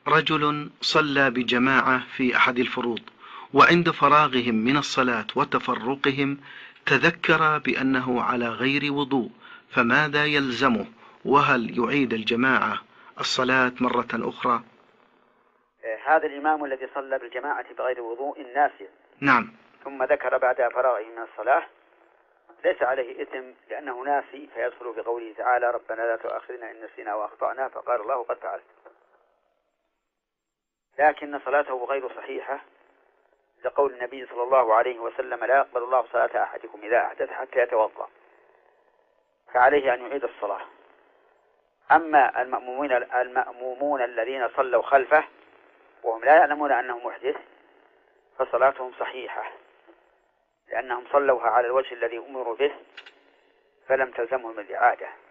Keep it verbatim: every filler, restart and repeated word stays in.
رجل صلى بجماعة في أحد الفروض، وعند فراغهم من الصلاة وتفرقهم تذكر بأنه على غير وضوء، فماذا يلزمه؟ وهل يعيد الجماعة الصلاة مرة أخرى؟ هذا الإمام الذي صلى بالجماعة بغير وضوء ناسي، نعم، ثم ذكر بعد فراغه من الصلاة، ليس عليه إثم لأنه ناسي، فيدخل بقوله تعالى ربنا لا تؤاخذنا إن نسينا وأخطأنا، فقال الله قد فعلت. لكن صلاته غير صحيحة لقول النبي صلى الله عليه وسلم لا يقبل الله صلاة أحدكم إذا أحدث حتى يتوضأ، فعليه أن يعيد الصلاة. أما المأمومون, المأمومون الذين صلوا خلفه وهم لا يعلمون أنه محدث فصلاتهم صحيحة، لأنهم صلوها على الوجه الذي أمروا به فلم تلزمهم الإعادة.